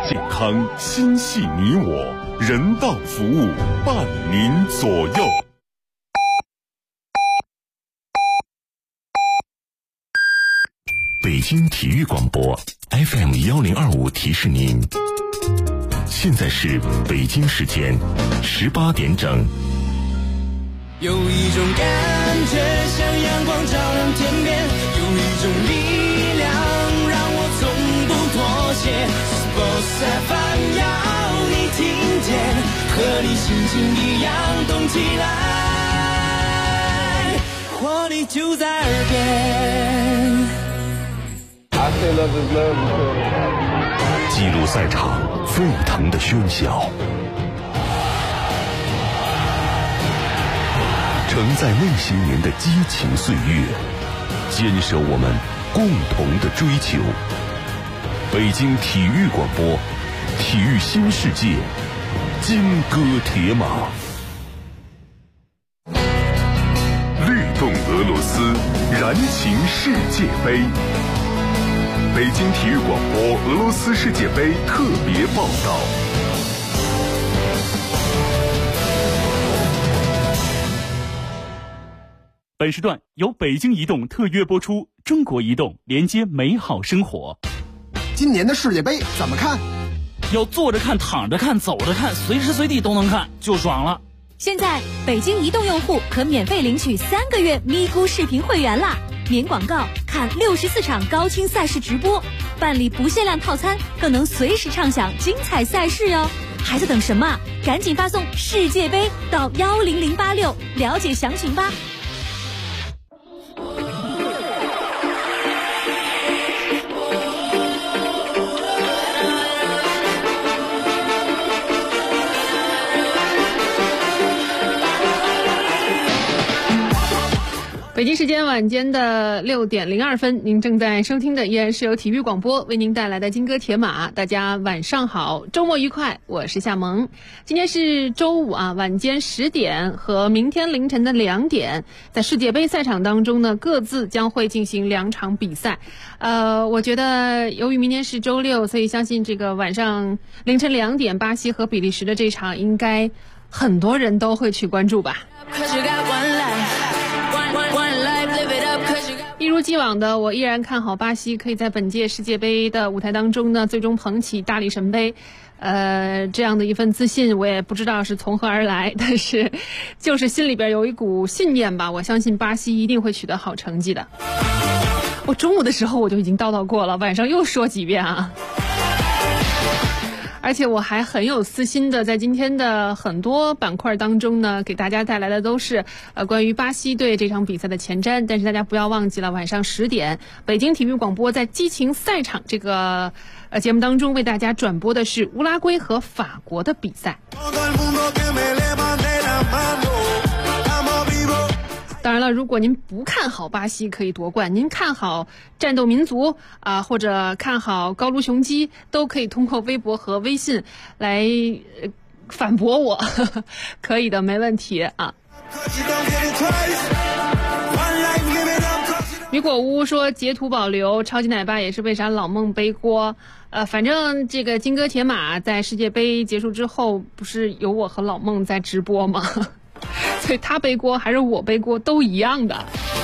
健康，心系你我，人道服务伴您左右。北京体育广播 FM1025提示您，现在是北京时间18点整。 有一种感觉像阳光照亮天边，有一种力量让我从不妥协。Sports FM 要你听见，和你心情一样动起来，活力就在耳边。 记录赛场沸腾的喧嚣，承载那些年的激情岁月，坚守我们共同的追求。北京体育广播，体育新世界，金戈铁马，律动俄罗斯，燃情世界杯。北京体育广播俄罗斯世界杯特别报道。 本时段由北京移动特约播出，中国移动连接美好生活。 今年的世界杯怎么看？ 要坐着看、躺着看、走着看，随时随地都能看，就爽了。 现在北京移动用户可免费领取3个月咪咕视频会员啦，免广告看64场高清赛事直播，办理不限量套餐，更能随时畅享精彩赛事哟！还在等什么？赶紧发送世界杯到10086了解详情吧。 北京时间晚间的6点02分，您正在收听的依然是由体育广播为您带来的金戈铁马。大家晚上好，周末愉快，我是夏萌。今天是周五啊，晚间10点和明天凌晨的2点，在世界杯赛场当中呢，各自将会进行2场比赛。我觉得由于明天是周六，所以相信这个晚上凌晨2点，巴西和比利时的这场应该很多人都会去关注吧。一如既往的，我依然看好巴西可以在本届世界杯的舞台当中呢，最终捧起大力神杯。这样的一份自信，我也不知道是从何而来，但是就是心里边有一股信念吧，我相信巴西一定会取得好成绩的。我中午的时候我就已经叨叨过了，晚上又说几遍啊。而且我还很有私心的，在今天的很多板块当中呢，给大家带来的都是关于巴西队这场比赛的前瞻。但是大家不要忘记了，晚上10点，北京体育广播在激情赛场这个节目当中为大家转播的是乌拉圭和法国的比赛。当然了，如果您不看好巴西可以夺冠，您看好战斗民族或者看好高卢雄鸡，都可以通过微博和微信来反驳我，可以的，没问题啊。雨果屋说截图保留，超级奶爸也是为啥老孟背锅？反正这个金戈铁马在世界杯结束之后，不是有我和老孟在直播吗？所以他背锅还是我背锅都一样的。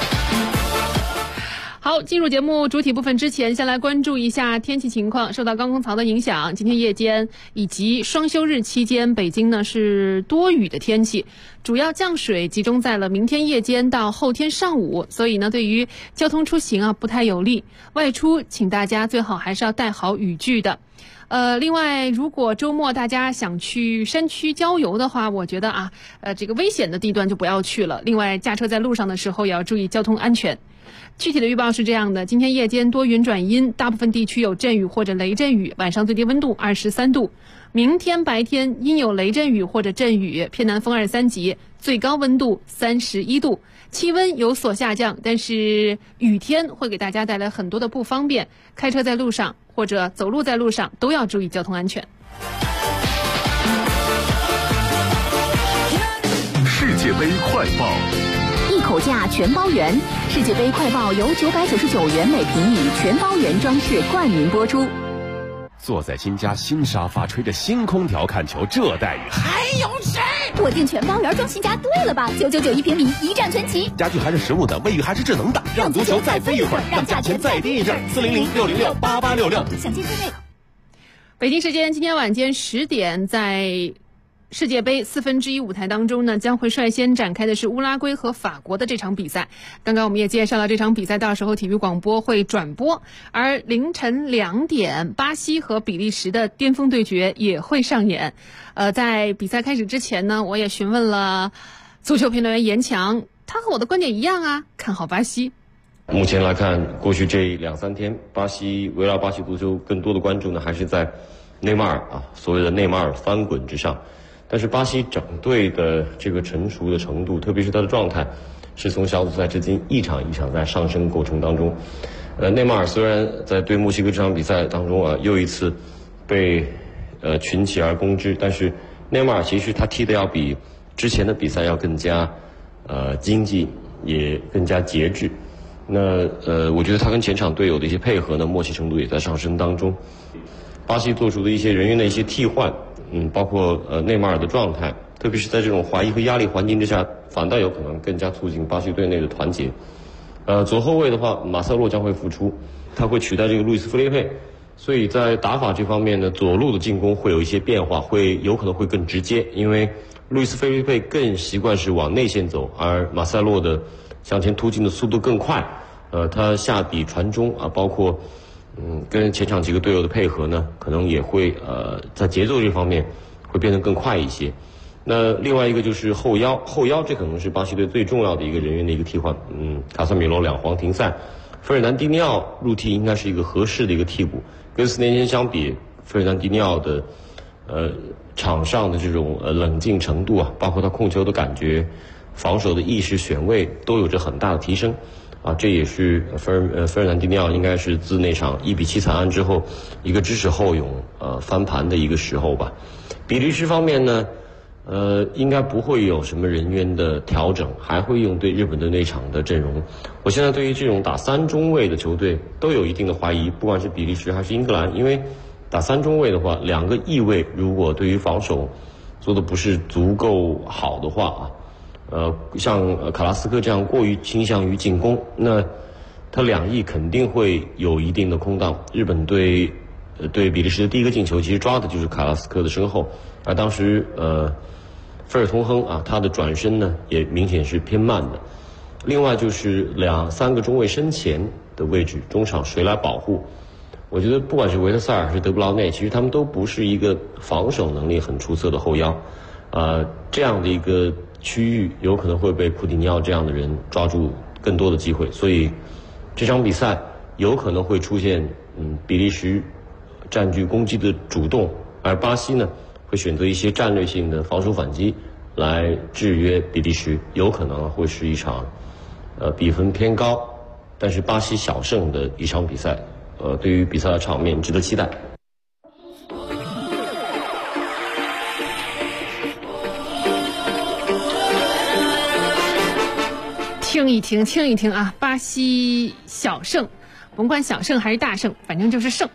好，进入节目主体部分之前，先来关注一下天气情况。受到高空槽的影响，今天夜间以及双休日期间，北京呢是多雨的天气，主要降水集中在了明天夜间到后天上午，所以呢对于交通出行不太有利，外出请大家最好还是要带好雨具的。另外，如果周末大家想去山区郊游的话，我觉得这个危险的地段就不要去了。另外，驾车在路上的时候也要注意交通安全。具体的预报是这样的：今天夜间多云转阴，大部分地区有阵雨或者雷阵雨，晚上最低温度23度。明天白天阴有雷阵雨或者阵雨，偏南风2、3级，最高温度31度，气温有所下降，但是雨天会给大家带来很多的不方便，开车在路上或者走路在路上都要注意交通安全。 世界杯快报， 一口价全包圆，世界杯快报由999元每平米全包圆装饰冠名播出。 坐在新家新沙发，吹着新空调看球，这待遇还有谁？ 我订全包圆装新家，对了吧？999平米，一站全齐。 家具还是实木的，卫浴还是智能的，让足球再飞一会儿，让价钱再低一阵。400-606-8866， 详见店内。 北京时间今天晚间10点，在世界杯1/4舞台当中呢，将会率先展开的是乌拉圭和法国的这场比赛。刚刚我们也介绍了这场比赛，到时候体育广播会转播。而凌晨2点，巴西和比利时的巅峰对决也会上演。在比赛开始之前呢，我也询问了足球评论员严强，他和我的观点一样啊，看好巴西。 目前来看，过去这2-3天，围绕巴西足球更多的关注呢，还是在内马尔所谓的内马尔翻滚之上。但是巴西整队的这个成熟的程度，特别是他的状态，是从小组赛至今一场一场在上升过程当中。内马尔虽然在对墨西哥这场比赛当中又一次被群起而攻之，但是内马尔其实他踢的要比之前的比赛要更加经济，也更加节制。那我觉得他跟前场队友的一些配合呢，默契程度也在上升当中。巴西做出的一些人员的一些替换，包括内马尔的状态，特别是在这种怀疑和压力环境之下，反倒有可能更加促进巴西队内的团结。左后卫的话，马塞洛将会复出，他会取代这个路易斯·菲利佩，所以在打法这方面呢，左路的进攻会有一些变化，有可能会更直接，因为路易斯·菲利佩更习惯是往内线走，而马塞洛的向前突进的速度更快，他下底传中包括跟前场几个队友的配合呢，可能也会在节奏这方面会变得更快一些。那另外一个就是后腰这可能是巴西队最重要的一个人员的一个替换。卡塞米罗2黄停赛，费尔南迪尼奥入替应该是一个合适的一个替补。跟4年前相比，费尔南迪尼奥的场上的这种冷静程度包括他控球的感觉、防守的意识、选位都有着很大的提升。这也是费尔南迪尼奥应该是自那场1-7惨案之后一个知耻后勇翻盘的一个时候吧。比利时方面呢，应该不会有什么人员的调整，还会用对日本的那场的阵容。我现在对于这种打3中卫的球队都有一定的怀疑，不管是比利时还是英格兰，因为打3中卫的话，2个翼卫如果对于防守做的不是足够好的话像卡拉斯科这样过于倾向于进攻，那他2翼肯定会有一定的空档。日本队对比利时的第一个进球其实抓的就是卡拉斯科的身后，而当时菲尔通亨他的转身呢也明显是偏慢的。另外就是3个中卫身前的位置，中场谁来保护？我觉得不管是维特塞尔还是德布劳内，其实他们都不是一个防守能力很出色的后腰，这样的一个区域有可能会被普蒂尼奥这样的人抓住更多的机会，所以这场比赛有可能会出现比利时占据攻击的主动，而巴西呢会选择一些战略性的防守反击来制约比利时，有可能会是一场比分偏高但是巴西小胜的一场比赛。对于比赛的场面值得期待。 听一听巴西小胜，甭管小胜还是大胜，反正就是胜。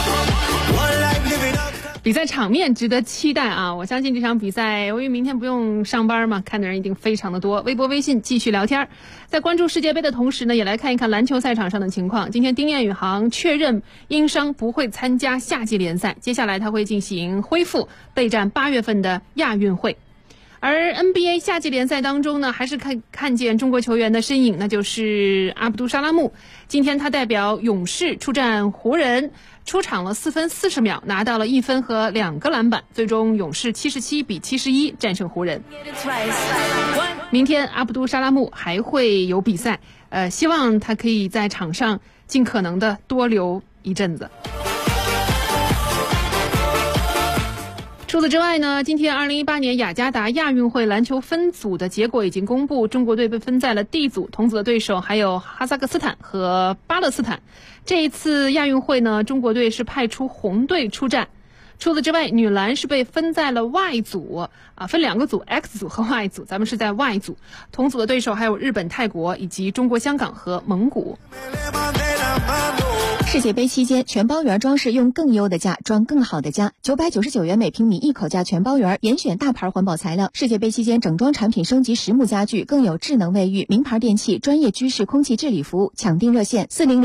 比赛场面值得期待我相信这场比赛，由于明天不用上班嘛，看的人一定非常的多。微博微信继续聊天，在关注世界杯的同时呢，也来看一看篮球赛场上的情况。今天丁彦雨航确认因伤不会参加夏季联赛，接下来他会进行恢复，备战8月份的亚运会。而 NBA 夏季联赛当中呢，还是看见中国球员的身影，那就是阿卜杜沙拉木。今天他代表勇士出战湖人，出场了4分40秒，拿到了1分和2个篮板，最终勇士77-71战胜湖人。明天阿卜杜沙拉木还会有比赛，希望他可以在场上尽可能的多留一阵子。除此之外呢，今天2018年雅加达亚运会篮球分组的结果已经公布，中国队被分在了 D 组，同组的对手还有哈萨克斯坦和巴勒斯坦。这一次亚运会呢，中国队是派出红队出战。除此之外，女篮是被分在了 Y 组分2个组 X 组和 Y 组，咱们是在 Y 组，同组的对手还有日本、泰国以及中国香港和蒙古。 世界杯期间，全包圆装饰用更优的价装更好的家，999元每平米一口价全包圆，严选大牌环保材料。世界杯期间，整装产品升级实木家具，更有智能卫浴、名牌电器、专业居室空气治理服务。抢订热线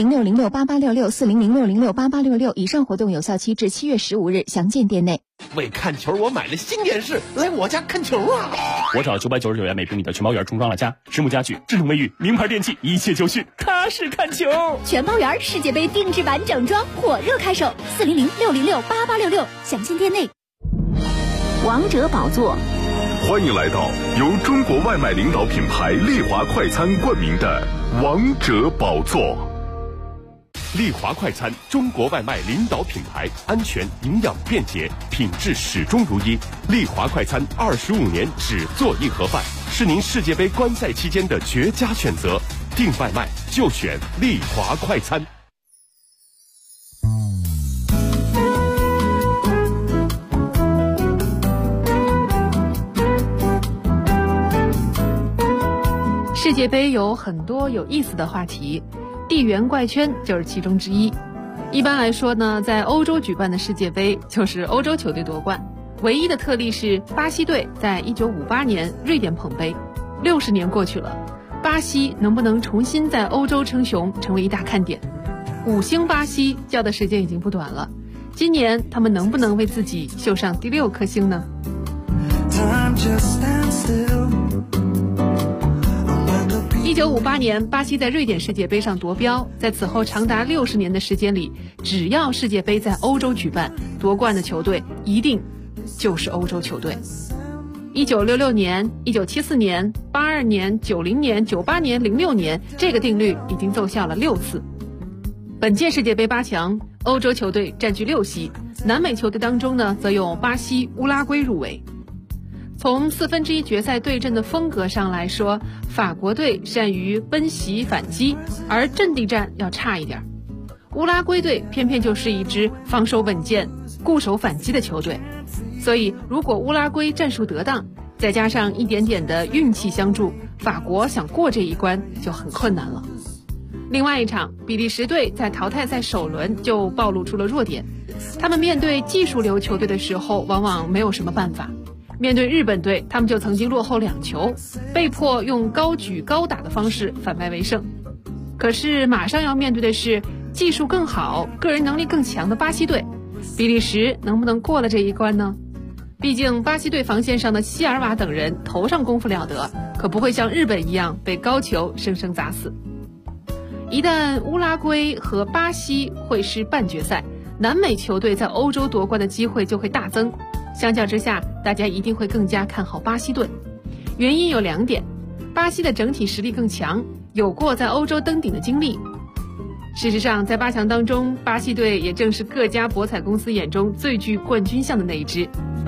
4006068866，4006068866。以上活动有效期至7月15日，详见店内。 为看球，我买了新电视，来我家看球啊！ 我找999元每平米的全包圆重装了家，实木家具、智能卫浴、名牌电器，一切就绪，踏实看球。 全包圆世界杯定制版整装火热开售，4006068866，详见店内。 王者宝座， 欢迎来到由中国外卖领导品牌丽华快餐冠名的王者宝座。丽华快餐，中国外卖领导品牌，安全、营养、便捷，品质始终如一。丽华快餐25年只做一盒饭，是您世界杯观赛期间的绝佳选择。订外卖就选丽华快餐。 世界杯有很多有意思的话题，地缘怪圈就是其中之一。一般来说呢，在欧洲举办的世界杯就是欧洲球队夺冠，唯一的特例是巴西队在1958年瑞典捧杯。60年过去了，巴西能不能重新在欧洲称雄，成为一大看点。5星巴西叫的时间已经不短了，今年他们能不能为自己绣上第6颗星呢？1958年，巴西在瑞典世界杯上夺标，在此后长达60年的时间里，只要世界杯在欧洲举办，夺冠的球队一定就是欧洲球队。1966年、1974年、82年、90年、98年、06年，这个定律已经奏效了6次。本届世界杯8强，欧洲球队占据6席，南美球队当中呢，则有巴西、乌拉圭入围。从1/4决赛对阵的风格上来说，法国队善于奔袭反击，而阵地战要差一点。乌拉圭队偏偏就是一支防守稳健、固守反击的球队，所以如果乌拉圭战术得当，再加上一点点的运气相助，法国想过这一关就很困难了。另外一场，比利时队在淘汰赛首轮就暴露出了弱点，他们面对技术流球队的时候，往往没有什么办法。面对日本队，他们就曾经落后2球，被迫用高举高打的方式反败为胜。可是马上要面对的是技术更好、个人能力更强的巴西队，比利时能不能过了这一关呢？毕竟巴西队防线上的希尔瓦等人头上功夫了得，可不会像日本一样被高球生生砸死。一旦乌拉圭和巴西会师半决赛，南美球队在欧洲夺冠的机会就会大增。相较之下，大家一定会更加看好巴西队。原因有2点，巴西的整体实力更强，有过在欧洲登顶的经历。事实上，在8强当中，巴西队也正是各家博彩公司眼中最具冠军相的那一支。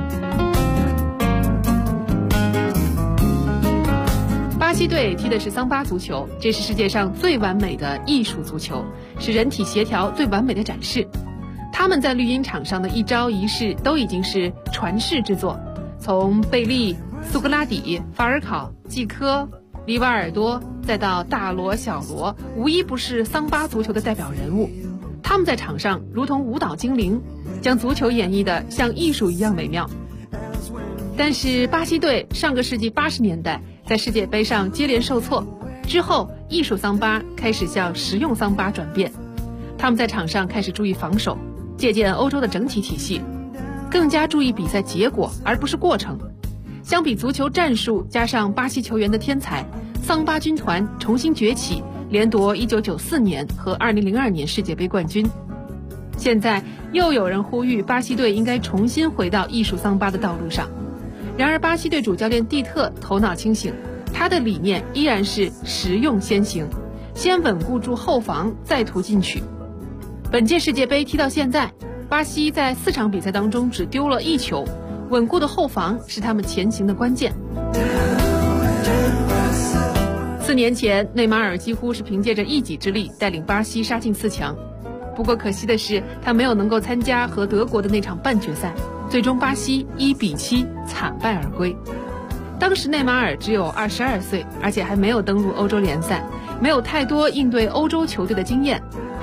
巴西队踢的是桑巴足球，这是世界上最完美的艺术足球，是人体协调最完美的展示。他们在绿茵场上的一招一式都已经是传世之作，从贝利、苏格拉底、法尔考、季科、里瓦尔多，再到大罗、小罗，无一不是桑巴足球的代表人物。他们在场上如同舞蹈精灵，将足球演绎得像艺术一样美妙。但是巴西队上个世纪80年代在世界杯上接连受挫，之后艺术桑巴开始向实用桑巴转变，他们在场上开始注意防守，借鉴欧洲的整体体系，更加注意比赛结果而不是过程。相比足球战术加上巴西球员的天才，桑巴军团重新崛起，连夺1994年和2002年世界杯冠军。现在又有人呼吁巴西队应该重新回到艺术桑巴的道路上。然而巴西队主教练蒂特头脑清醒，他的理念依然是实用先行，先稳固住后防，再图进取。本届世界杯踢到现在，巴西在4场比赛当中只丢了1球，稳固的后防是他们前行的关键。4年前，内马尔几乎是凭借着一己之力带领巴西杀进4强，不过可惜的是，他没有能够参加和德国的那场半决赛，最终巴西1-7惨败而归。当时内马尔只有22岁，而且还没有登陆欧洲联赛，没有太多应对欧洲球队的经验。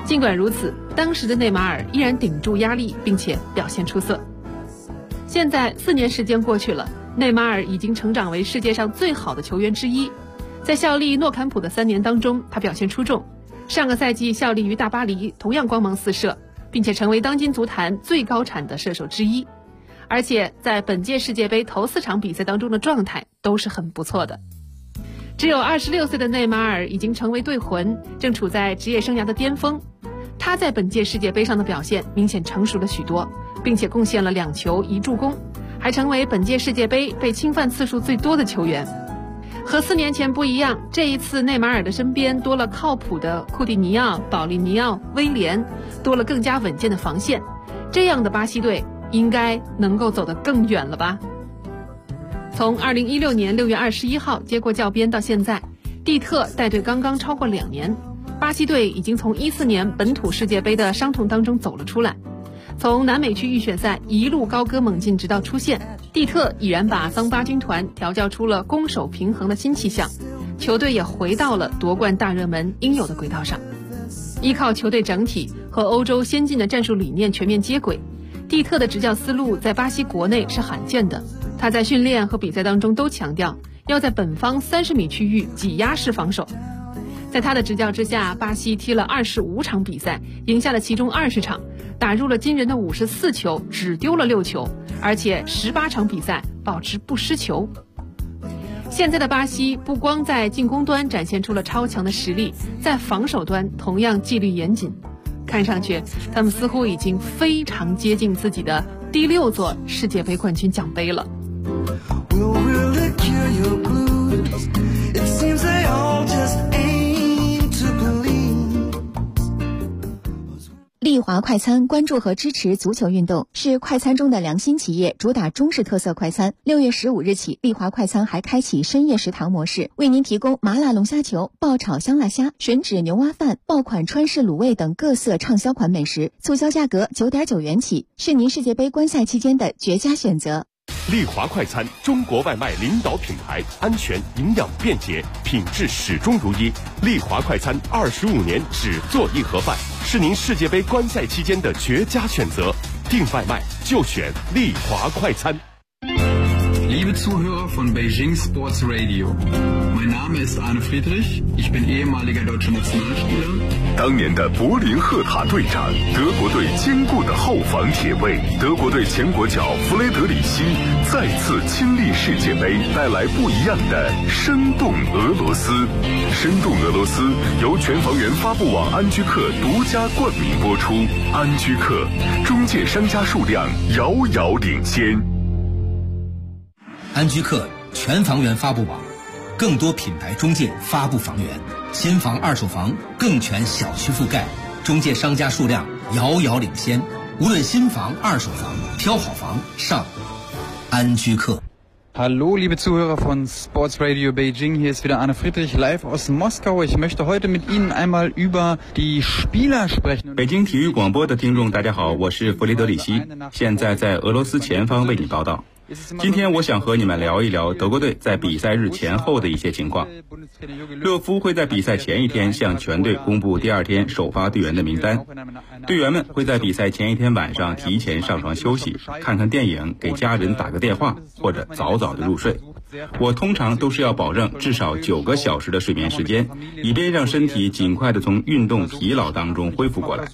尽管如此，当时的内马尔依然顶住压力，并且表现出色。现在4年时间过去了，内马尔已经成长为世界上最好的球员之一。在效力诺坎普的3年当中，他表现出众。上个赛季效力于大巴黎，同样光芒四射，并且成为当今足坛最高产的射手之一。而且在本届世界杯头4场比赛当中的状态都是很不错的。只有26岁的内马尔已经成为队魂，正处在职业生涯的巅峰。他在本届世界杯上的表现明显成熟了许多，并且贡献了2球1助攻，还成为本届世界杯被侵犯次数最多的球员。和4年前不一样，这一次内马尔的身边多了靠谱的库蒂尼奥、保利尼奥、威廉，多了更加稳健的防线。这样的巴西队应该能够走得更远了吧？从2016年6月21号接过教鞭到现在，蒂特带队刚刚超过2年，巴西队已经从14年本土世界杯的伤痛当中走了出来，从南美区预选赛一路高歌猛进，直到出线，蒂特已然把桑巴军团调教出了攻守平衡的新气象，球队也回到了夺冠大热门应有的轨道上。依靠球队整体和欧洲先进的战术理念全面接轨，蒂特的执教思路在巴西国内是罕见的。他在训练和比赛当中都强调要在本方30米区域挤压式防守。在他的执教之下，巴西踢了25场比赛，赢下了其中20场，打入了惊人的54球，只丢了6球，而且18场比赛保持不失球。现在的巴西不光在进攻端展现出了超强的实力，在防守端同样纪律严谨。看上去他们似乎已经非常接近自己的第6座世界杯冠军奖杯了。 丽华快餐关注和支持足球运动，是快餐中的良心企业，主打中式特色快餐。6月15日起，丽华快餐还开启深夜食堂模式，为您提供麻辣龙虾球、爆炒香辣虾、吮指牛蛙饭、爆款川式卤味等各色畅销款美食，促销价格9.9元起，是您世界杯观赛期间的绝佳选择。 丽华快餐，中国外卖领导品牌，安全、营养、便捷，品质始终如一。丽华快餐25年只做一盒饭，是您世界杯观赛期间的绝佳选择。订外卖就选丽华快餐。 Liebe Zuhörer von Beijing Sports Radio, mein Name ist Arne Friedrich, ich bin ehemaliger deutscher Nationalspieler。 当年的柏林赫塔队长，德国队坚固的后防铁卫，德国队前国脚弗雷德里希再次亲历世界杯，带来不一样的生动俄罗斯。生动俄罗斯由全房源发布网安居客独家冠名播出。安居客，中介商家数量遥遥领先。 安居客全房源发布网，更多品牌中介发布房源，新房二手房更全小区覆盖，中介商家数量遥遥领先。无论新房二手房，挑好房上安居客。 Hallo, liebe Zuhörer von Sports Radio Beijing, hier ist wieder Arne Friedrich live aus Moskau. Ich möchte heute mit Ihnen einmal über die Spieler sprechen. 北京体育广播的听众大家好，我是弗雷德里希，现在在俄罗斯前方为你报道。今天我想和你们聊一聊德国队在比赛日前后的一些情况。勒夫会在比赛前一天向全队公布第2天首发队员的名单，队员们会在比赛前一天晚上提前上床休息，看看电影，给家人打个电话，或者早早的入睡。我通常都是要保证至少9个小时的睡眠时间，以便让身体尽快的从运动疲劳当中恢复过来。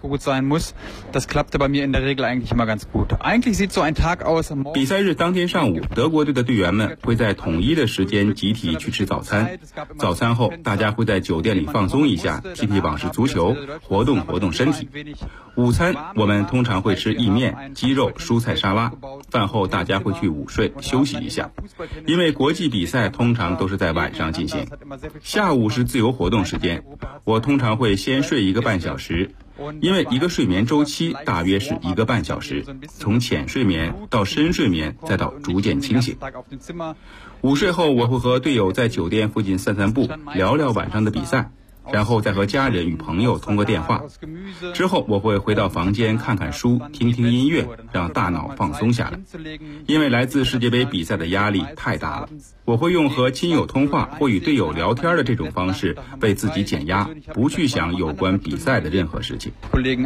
比赛日当天上午，德国队的队员们会在统一的时间集体去吃早餐。早餐后，大家会在酒店里放松一下，踢踢网式足球，活动活动身体。午餐我们通常会吃意面、鸡肉、蔬菜沙拉。饭后大家会去午睡休息一下，因为国际比赛通常都是在晚上进行。下午是自由活动时间，我通常会先睡1个半小时，因为一个睡眠周期大约是1个半小时，从浅睡眠到深睡眠，再到逐渐清醒。午睡后，我会和队友在酒店附近散散步，聊聊晚上的比赛。 然后再和家人与朋友通过电话。之后我会回到房间看看书，听听音乐，让大脑放松下来。因为来自世界杯比赛的压力太大了，我会用和亲友通话或与队友聊天的这种方式为自己减压，不去想有关比赛的任何事情。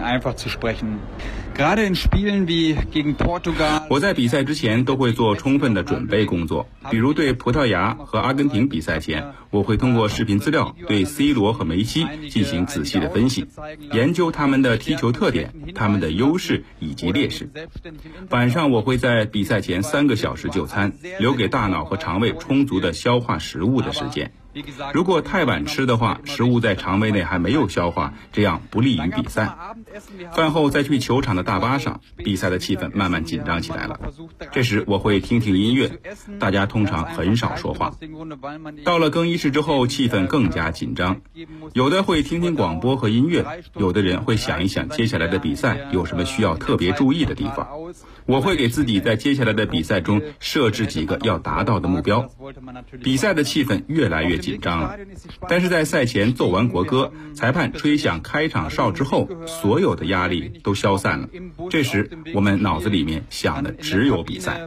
我在比赛之前都会做充分的准备工作，比如对葡萄牙和阿根廷比赛前，我会通过视频资料对 C 罗和梅西进行仔细的分析，研究他们的踢球特点、他们的优势以及劣势。晚上我会在比赛前3个小时就餐，留给大脑和肠胃充足的消化食物的时间。如果太晚吃的话，食物在肠胃内还没有消化，这样不利于比赛。饭后再去球场的大巴上，比赛的气氛慢慢紧张起来了。这时我会听听音乐，大家通常很少说话。到了更衣室之后，气氛更加紧张，有的会听听广播和音乐，有的人会想一想接下来的比赛有什么需要特别注意的地方。我会给自己在接下来的比赛中设置几个要达到的目标。比赛的气氛越来越紧张了，但是在赛前奏完国歌，裁判吹响开场哨之后，所有的压力都消散了。这时我们脑子里面想的只有比赛。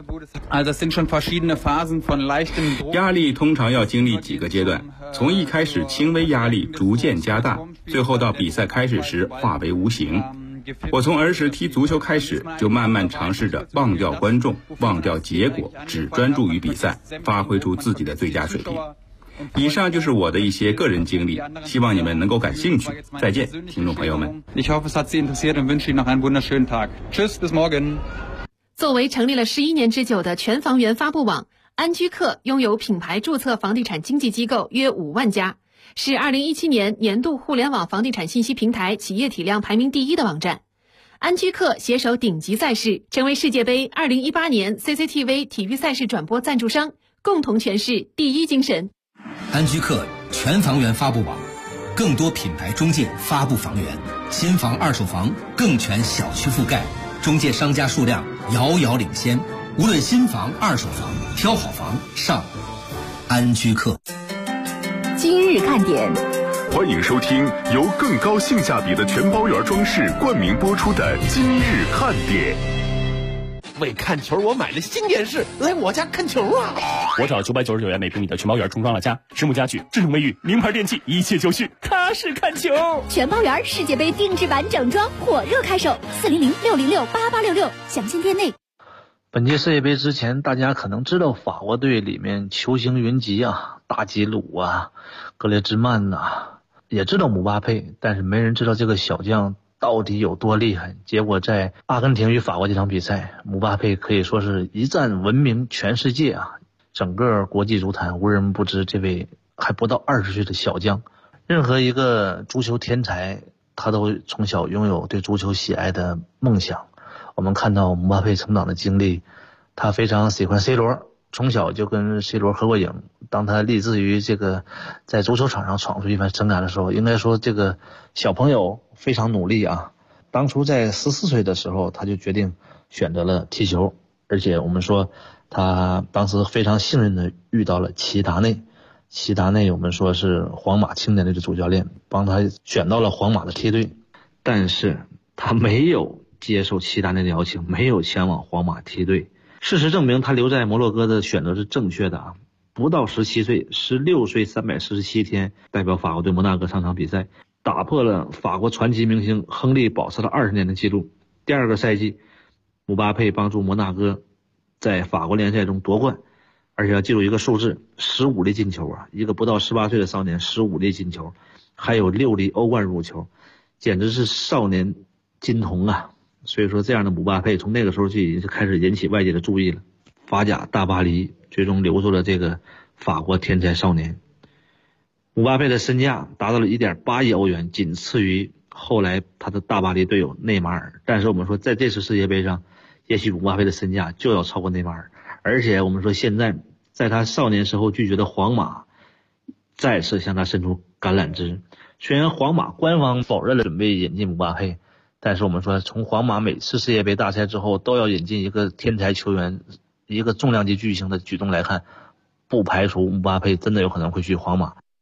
压力通常要经历几个阶段，从一开始轻微压力逐渐加大，最后到比赛开始时化为无形。我从儿时踢足球开始，就慢慢尝试着忘掉观众，忘掉结果，只专注于比赛，发挥出自己的最佳水平。以上就是我的一些个人经历，希望你们能够感兴趣。再见，听众朋友们。 Ich hoffe, es hat Sie interessiert und wünsche Ihnen noch einen wunderschönen Tag. Tschüss, bis morgen. 作为成立了11年之久的全房源发布网，安居客拥有品牌注册房地产经纪机构约5万家，是2017年年度互联网房地产信息平台企业体量排名第1的网站。安居客携手顶级赛事，成为世界杯2018年 CCTV 体育赛事转播赞助商，共同诠释第一精神。 安居客全房源发布网，更多品牌中介发布房源，新房二手房更全小区覆盖，中介商家数量遥遥领先。无论新房二手房，挑好房上安居客。 今日看点， 欢迎收听由更高性价比的全包圆装饰冠名播出的今日看点。 为看球，我买了新电视，来我家看球啊！ 我找999元每平米的全包圆重装了家，实木家具、智能卫浴、名牌电器，一切就绪，踏实看球。 全包圆世界杯定制版整装火热开售，400-606-8866，详见店内。 本届世界杯之前，大家可能知道法国队里面球星云集啊，大吉鲁啊，格列兹曼呐，也知道姆巴佩，但是没人知道这个小将到底有多厉害。结果在阿根廷与法国这场比赛，姆巴佩可以说是一战闻名全世界啊，整个国际足坛无人不知这位还不到20岁的小将。任何一个足球天才，他都从小拥有对足球喜爱的梦想。我们看到姆巴佩成长的经历，他非常喜欢 C 罗，从小就跟 C 罗合过影。当他立志于这个在足球场上闯出一番神感的时候，应该说这个小朋友非常努力啊。当初在14岁的时候，他就决定选择了踢球，而且我们说他当时非常幸运的遇到了齐达内。齐达内我们说是皇马青年队的主教练，帮他选到了皇马的梯队，但是他没有接受齐达内的邀请，没有前往皇马梯队。事实证明他留在摩洛哥的选择是正确的啊！不到17岁，16岁347天代表法国队摩纳哥上场比赛，打破了法国传奇明星亨利保持了20年的记录。第2个赛季，姆巴佩帮助摩纳哥在法国联赛中夺冠，而且要记住一个数字，15粒进球啊！一个不到18岁的少年15粒进球，还有6粒欧冠入球，简直是少年金童啊！所以说这样的姆巴佩从那个时候就已经开始引起外界的注意了。法甲大巴黎最终留住了这个法国天才少年。姆巴佩的身价达到了 1.8 亿欧元，仅次于后来他的大巴黎队友内马尔。但是我们说在这次世界杯上，也许姆巴佩的身价就要超过内马尔。而且我们说现在在他少年时候拒绝的皇马再次向他伸出橄榄枝。虽然皇马官方否认了准备引进姆巴佩，但是我们说从皇马每次世界杯大赛之后都要引进一个天才球员，一个重量级巨星的举动来看，不排除姆巴佩真的有可能会去皇马。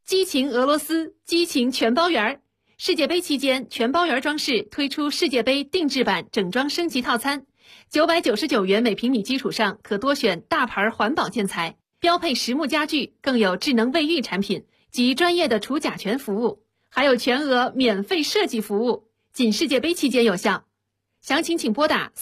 激情俄罗斯，激情全包圆。世界杯期间，全包圆装饰推出世界杯定制版整装升级套餐，999元每平米基础上可多选大牌环保建材，标配实木家具，更有智能卫浴产品及专业的除甲醛服务，还有全额免费设计服务，仅世界杯期间有效。详情请拨打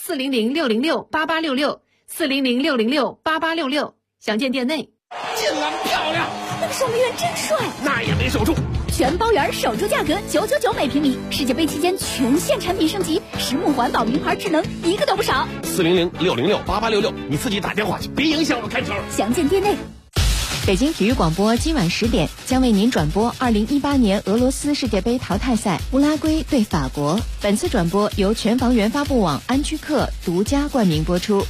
400-606-8866，400-606-8866，详见店内。 进篮漂亮， 那个守门员真帅， 那也没守住。 全包圆守住价格999每平米，世界杯期间全线产品升级，实木环保名牌智能一个都不少。 400-606-8866，你自己打电话去，别影响我看球。 详见店内。 北京体育广播今晚10点将为您转播2018年俄罗斯世界杯淘汰赛乌拉圭对法国。本次转播由全房源发布网安居客独家冠名播出。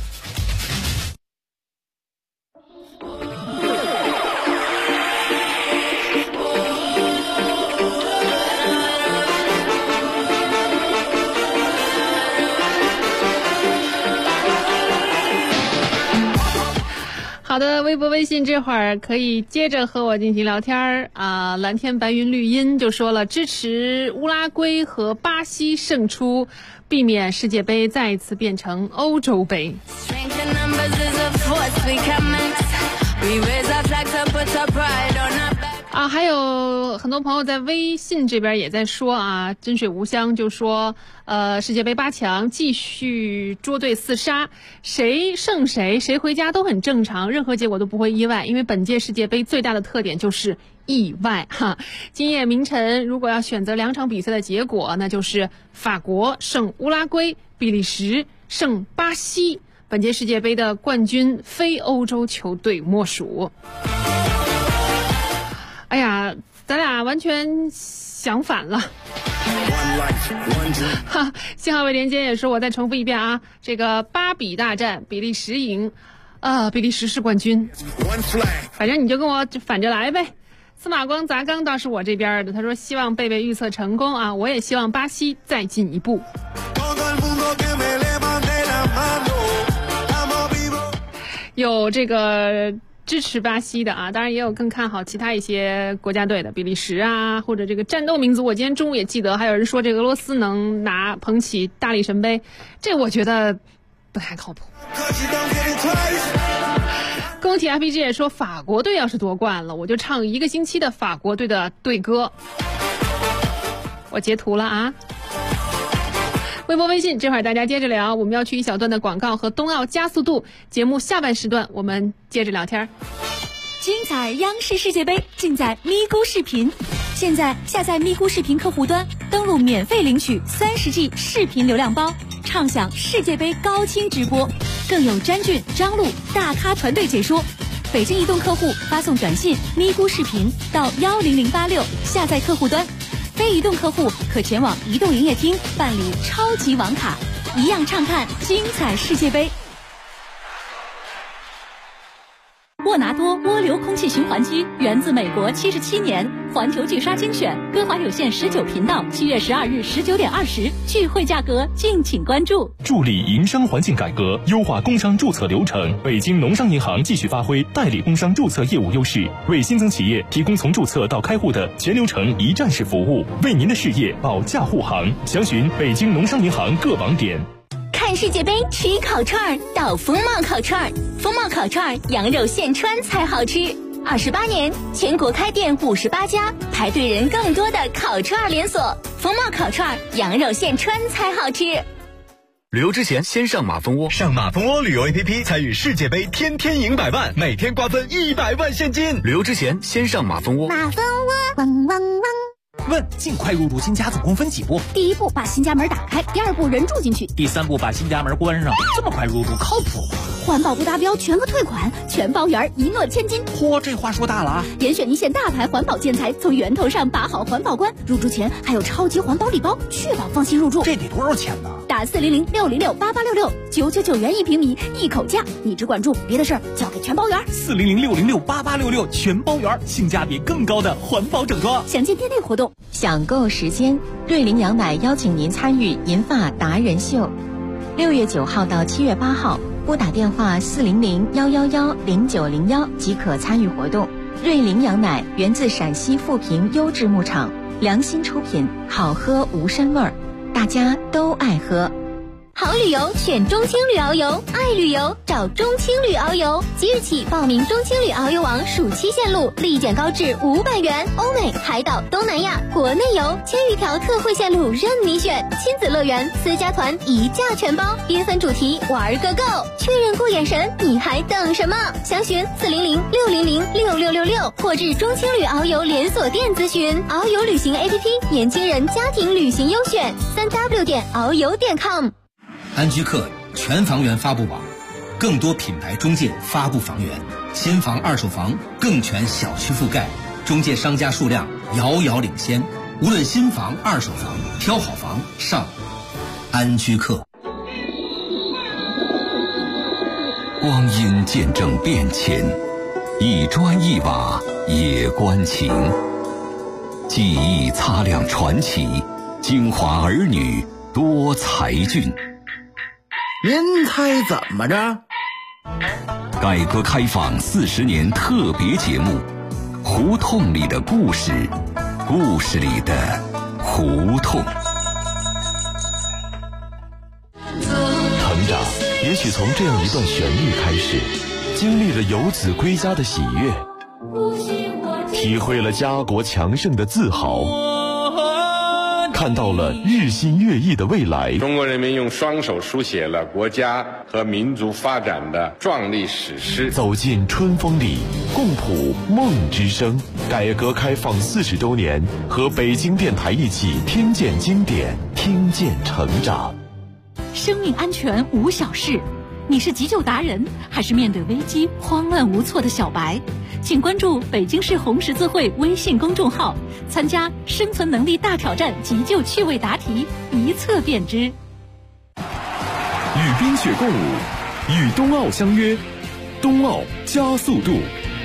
好的，微博微信这会儿可以接着和我进行聊天啊。蓝天白云绿荫就说了，支持乌拉圭和巴西胜出，避免世界杯再一次变成欧洲杯。啊，还有很多朋友在微信这边也在说啊，真水无香就说，世界杯8强继续捉对厮杀，谁胜谁回家都很正常，任何结果都不会意外，因为本届世界杯最大的特点就是意外哈。今夜凌晨如果要选择2场比赛的结果，那就是法国胜乌拉圭，比利时胜巴西，本届世界杯的冠军非欧洲球队莫属。哎呀，咱俩完全相反了。哈，信号位连接也说，我再重复一遍啊，这个8比大战，比利时赢，比利时是冠军。反正你就跟我反着来呗。司马光砸缸倒是我这边的，他说希望贝贝预测成功啊，我也希望巴西再进一步。有这个支持巴西的啊，当然也有更看好其他一些国家队的，比利时啊，或者这个战斗民族。我今天中午也记得还有人说这个俄罗斯能捧起大力神杯，这我觉得不太靠谱。工体 RPG 也说法国队要是夺冠了，我就唱1个星期的法国队的队歌。我截图了啊。微博微信这会儿大家接着聊，我们要去一小段的广告和冬奥加速度。节目下半时段我们接着聊天。 精彩央视世界杯尽在咪咕视频，现在下载咪咕视频客户端，登录免费领取30G 视频流量包，畅享世界杯高清直播，更有詹俊、张璐大咖团队解说。北京移动客户发送短信咪咕视频到10086下载客户端，非移动客户可前往移动营业厅办理超级网卡，一样畅看精彩世界杯。沃拿多涡流空气循环机源自美国77年，环球巨刷精选，歌华有线19频道，7月12日19点20，聚会价格敬请关注。 助力营商环境改革，优化工商注册流程。北京农商银行继续发挥代理工商注册业务优势，为新增企业提供从注册到开户的全流程一站式服务，为您的事业保驾护航。详询北京农商银行各网点。 看世界杯吃烤串到风貌烤串，风貌烤串羊肉现穿才好吃。28年，全国开店58家，排队人更多的烤串连锁。风貌烤串羊肉现穿才好吃。 旅游之前先上马蜂窝，上马蜂窝旅游 APP 参与世界杯，天天赢100万，每天瓜分100万现金。旅游之前先上马蜂窝。 马蜂窝，汪汪汪。 问尽快入住新家总共分几步？ 第1步把新家门打开，第2步人住进去， 第3步把新家门关上。这么快入住靠谱吗？ 环保不达标全额退款，全包圆一诺千金。 嚯，这话说大了啊！ 严选一线大牌环保建材，从源头上把好环保关。入住前还有超级环保礼包，确保放心入住。 这得多少钱呢？ 打400-606-8866，999元1平米，一口价。你只管住，别的事儿交给全包圆。 400-606-8866，全包圆，性价比更高的环保整装。 详见店内活动。 享购时间，瑞麟羊奶邀请您参与银发达人秀，6月9号到7月8号，拨打电话400-111-0901即可参与活动。 瑞麟羊奶源自陕西富平优质牧场，良心出品，好喝无膻味儿，大家都爱喝。 好旅游选中青旅遨游，爱旅游找中青旅遨游。即日起报名中青旅遨游网暑期线路，立减高至500元，欧美、海岛、东南亚、国内游1000余条特惠线路任你选，亲子乐园、私家团一价全包，缤纷主题玩个够。确认过眼神，你还等什么？详询400-600-6666或至中青旅遨游连锁店咨询。遨游旅行 APP 年轻人家庭旅行优选，3w.遨游.com。 安居客全房源发布网，更多品牌中介发布房源，新房、二手房更全小区覆盖，中介商家数量遥遥领先。无论新房、二手房，挑好房上安居客。 光阴见证变迁，一砖一瓦也关情。记忆擦亮传奇，京华儿女多才俊。 您猜怎么着？ 改革开放40年特别节目，胡同里的故事，故事里的胡同。 成长也许从这样一段旋律开始，经历了游子归家的喜悦，体会了家国强盛的自豪，看到了日新月异的未来。 中国人民用双手书写了国家和民族发展的壮丽史诗。 走进春风里，共谱梦之声。改革开放40周年，和北京电台一起听见经典，听见成长。 生命安全无小事，你是急救达人，还是面对危机慌乱无措的小白？请关注北京市红十字会微信公众号，参加生存能力大挑战急救趣味答题，一测便知。 与冰雪共舞，与冬奥相约，冬奥加速度。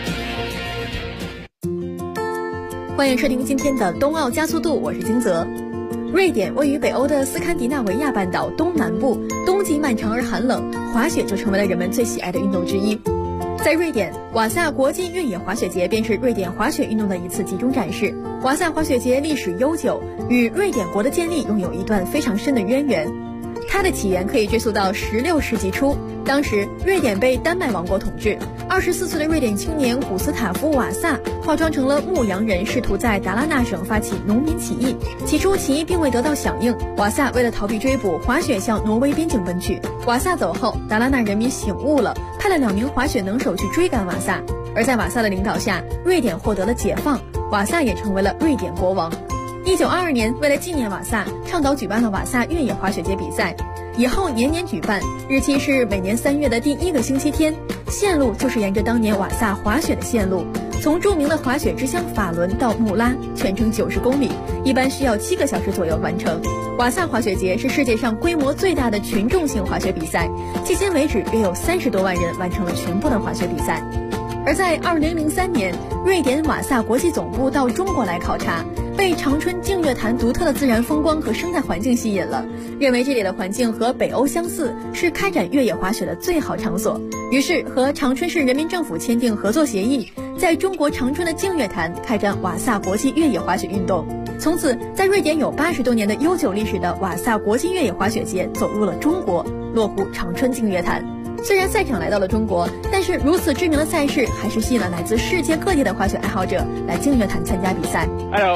欢迎收听今天的冬奥加速度，我是金泽。瑞典位于北欧的斯堪的纳维亚半岛东南部，冬季漫长而寒冷，滑雪就成为了人们最喜爱的运动之一。在瑞典，瓦萨国际越野滑雪节便是瑞典滑雪运动的一次集中展示。瓦萨滑雪节历史悠久，与瑞典国的建立拥有一段非常深的渊源。它的起源可以追溯到16世纪初，当时瑞典被丹麦王国统治。24岁的瑞典青年古斯塔夫·瓦萨化妆成了牧羊人，试图在达拉纳省发起农民起义。起初起义并未得到响应，瓦萨为了逃避追捕，滑雪向挪威边境奔去。瓦萨走后，达拉纳人民醒悟了，派了2名滑雪能手去追赶瓦萨。而在瓦萨的领导下，瑞典获得了解放，瓦萨也成为了瑞典国王。1922年，为了纪念瓦萨，倡导举办了瓦萨越野滑雪节比赛，以后年年举办，日期是每年3月的第1个星期天，线路就是沿着当年瓦萨滑雪的线路，从著名的滑雪之乡法伦到穆拉，全程90公里，一般需要7个小时左右完成。瓦萨滑雪节是世界上规模最大的群众性滑雪比赛，迄今为止约有30多万人完成了全部的滑雪比赛。而在2003年，瑞典瓦萨国际总部到中国来考察，被长春净月潭独特的自然风光和生态环境吸引了，认为这里的环境和北欧相似，是开展越野滑雪的最好场所。于是和长春市人民政府签订合作协议，在中国长春的净月潭开展瓦萨国际越野滑雪运动。从此，在瑞典有80多年的悠久历史的瓦萨国际越野滑雪节走入了中国，落户长春净月潭。虽然赛场来到了中国，但是如此知名的赛事还是吸引了来自世界各地的滑雪爱好者来净月潭参加比赛。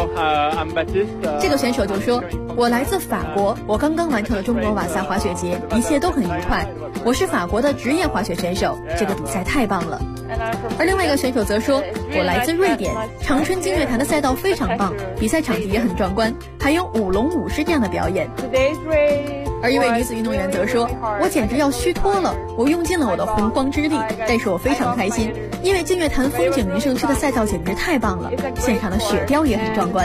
I'm Baptiste。 这个选手就说：“我来自法国，我刚刚完成了中国瓦萨滑雪节，一切都很愉快。我是法国的职业滑雪选手，这个比赛太棒了。”而另外一个选手则说：“我来自瑞典，长春净月潭的赛道非常棒，比赛场地也很壮观，还有舞龙舞狮这样的表演。”而一位女子运动员则说：“我简直要虚脱了，我用尽了我的洪荒之力，但是我非常开心，因为净月潭风景名胜区的赛道简直太棒了，现场的雪雕也很壮观。”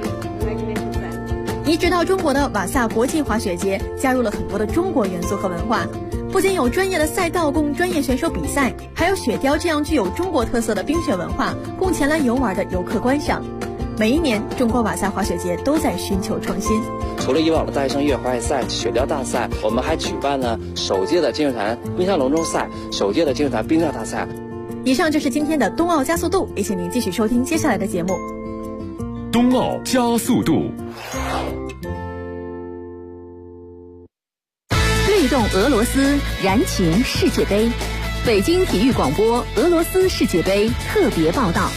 移植到中国的瓦萨国际滑雪节加入了很多的中国元素和文化，不仅有专业的赛道供专业选手比赛，还有雪雕这样具有中国特色的冰雪文化供前来游玩的游客观赏。每一年，中国瓦萨滑雪节都在寻求创新。 除了以往的大学生越野滑雪赛、雪雕大赛，我们还举办了首届的净月潭冰上龙舟赛、首届的净月潭冰钓大赛。 以上就是今天的冬奥加速度，也请您继续收听接下来的节目。 冬奥加速度。 律动俄罗斯，燃情世界杯。北京体育广播俄罗斯世界杯特别报道。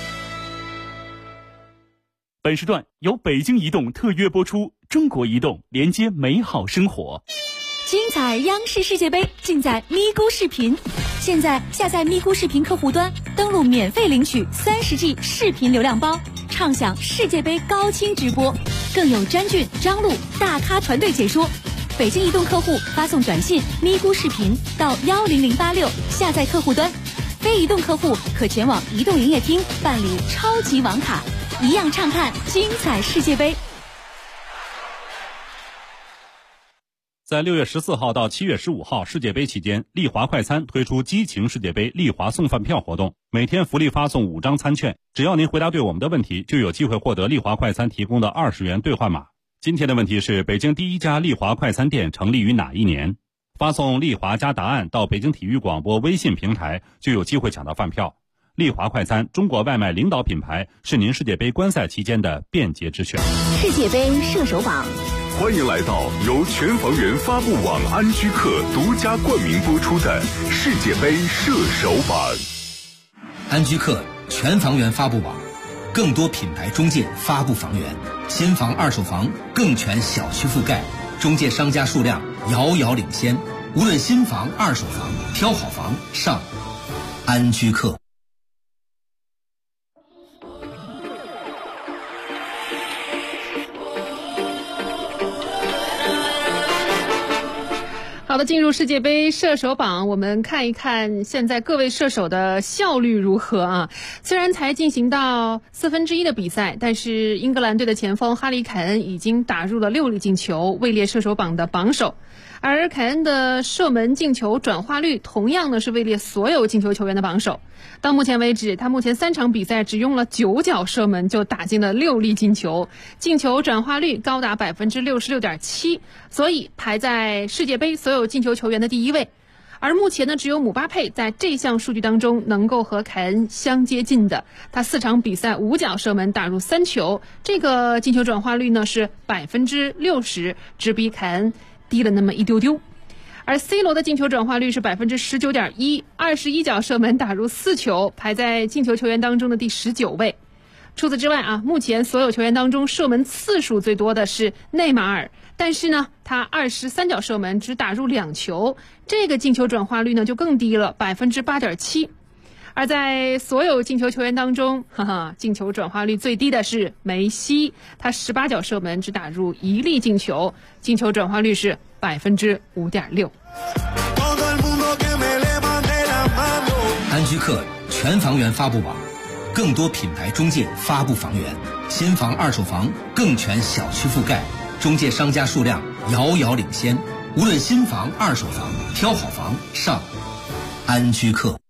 本时段由北京移动特约播出，中国移动连接美好生活。 精彩央视世界杯尽在咪咕视频。现在下载咪咕视频客户端，登录免费领取30G 视频流量包，畅享世界杯高清直播，更有詹俊、张璐大咖团队解说。北京移动客户发送短信咪咕视频到10086下载客户端，非移动客户可前往移动营业厅办理超级网卡，一样畅看精彩世界杯。 在6月14号到7月15号世界杯期间，丽华快餐推出激情世界杯丽华送饭票活动，每天福利发送5张餐券，只要您回答对我们的问题，就有机会获得丽华快餐提供的20元兑换码。今天的问题是：北京第一家丽华快餐店成立于哪一年？发送丽华加答案到北京体育广播微信平台，就有机会抢到饭票。丽华快餐，中国外卖领导品牌，是您世界杯观赛期间的便捷之选。 世界杯射手榜。 欢迎来到由全房源发布网安居客独家冠名播出的世界杯射手榜。 安居客全房源发布网，更多品牌中介发布房源，新房二手房更全小区覆盖，中介商家数量遥遥领先。无论新房二手房，挑好房上安居客。 好的，进入世界杯射手榜，我们看一看现在各位射手的效率如何啊？虽然才进行到1/4的比赛，但是英格兰队的前锋哈里凯恩已经打入了6粒进球，位列射手榜的榜首。而凯恩的射门进球转化率同样呢是位列所有进球球员的榜首。到目前为止，他目前3场比赛只用了9脚射门就打进了6粒进球，进球转化率高达 66.7%， 所以排在世界杯所有进球球员的第1位。而目前呢，只有姆巴佩在这项数据当中能够和凯恩相接近的，他4场比赛5脚射门打入3球，这个进球转化率呢是 60%， 只比凯恩低了那么一丢丢。而 C 罗的进球转化率是 19.1%， 21脚射门打入4球，排在进球球员当中的第19位。除此之外啊，目前所有球员当中射门次数最多的是内马尔，但是呢，他23脚射门只打入2球，这个进球转化率呢就更低了 8.7%。而在所有进球球员当中，进球转化率最低的是梅西，他18脚射门只打入1粒进球，进球转化率是 5.6%。 安居客全房源发布网，更多品牌中介发布房源，新房二手房更全小区覆盖，中介商家数量遥遥领先。无论新房二手房，挑好房上安居客。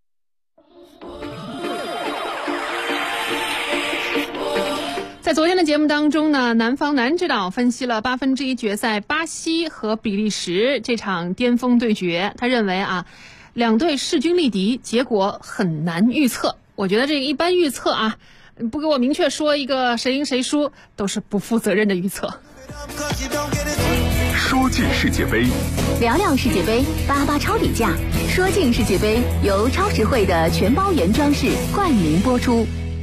在昨天的节目当中呢，南方男指导分析了1/8决赛巴西和比利时这场巅峰对决。他认为啊，两队势均力敌，结果很难预测。我觉得这个一般预测啊，不给我明确说一个谁赢谁输，都是不负责任的预测。 说进世界杯， 聊聊世界杯，88超比价。说进世界杯由超实惠的全包原装饰冠名播出。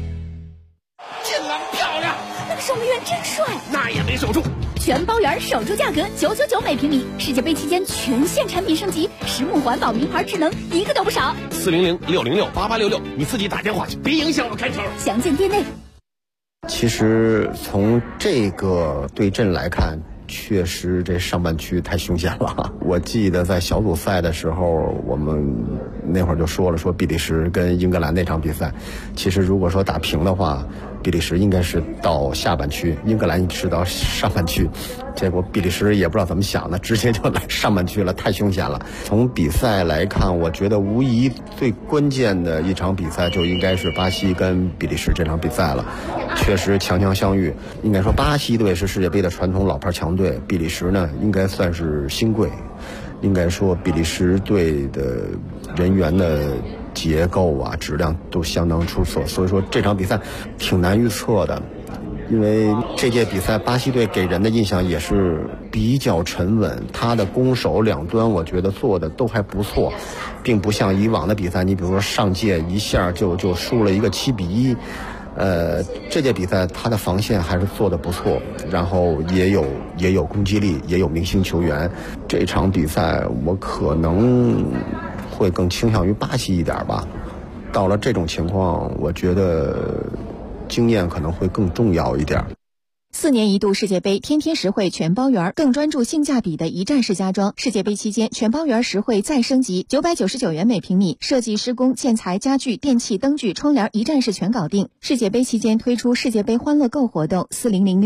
守门员真帅， 那也没守住。 全包圆守住价格999每平米，世界杯期间全线产品升级，实木环保名牌智能一个都不少。 400-606-8866，你自己打电话去，别影响我开球。 详见店内。 其实从这个对阵来看，确实这上半区太凶险了。我记得在小组赛的时候，我们那会儿就说了，说比利时跟英格兰那场比赛，其实如果说打平的话，比利时应该是到下半区，英格兰是到上半区。结果比利时也不知道怎么想的，直接就来上半区了，太凶险了。从比赛来看，我觉得无疑最关键的一场比赛就应该是巴西跟比利时这场比赛了。确实强强相遇，应该说巴西队是世界杯的传统老牌强队，比利时呢应该算是新贵。 应该说比利时队的人员的结构啊、质量都相当出色，所以说这场比赛挺难预测的。因为这届比赛巴西队给人的印象也是比较沉稳，他的攻守两端我觉得做的都还不错，并不像以往的比赛，你比如说上届一下就输了一个7-1，这届比赛他的防线还是做的不错，然后也有攻击力，也有明星球员。这场比赛我可能会更倾向于巴西一点吧。到了这种情况，我觉得经验可能会更重要一点。 4年一度世界杯天天实惠全包圆，更专注性价比的一站式家装。世界杯期间全包圆实惠再升级，999元每平米，设计、施工、建材、家具、电器、灯具、窗帘一站式全搞定。世界杯期间推出世界杯欢乐购活动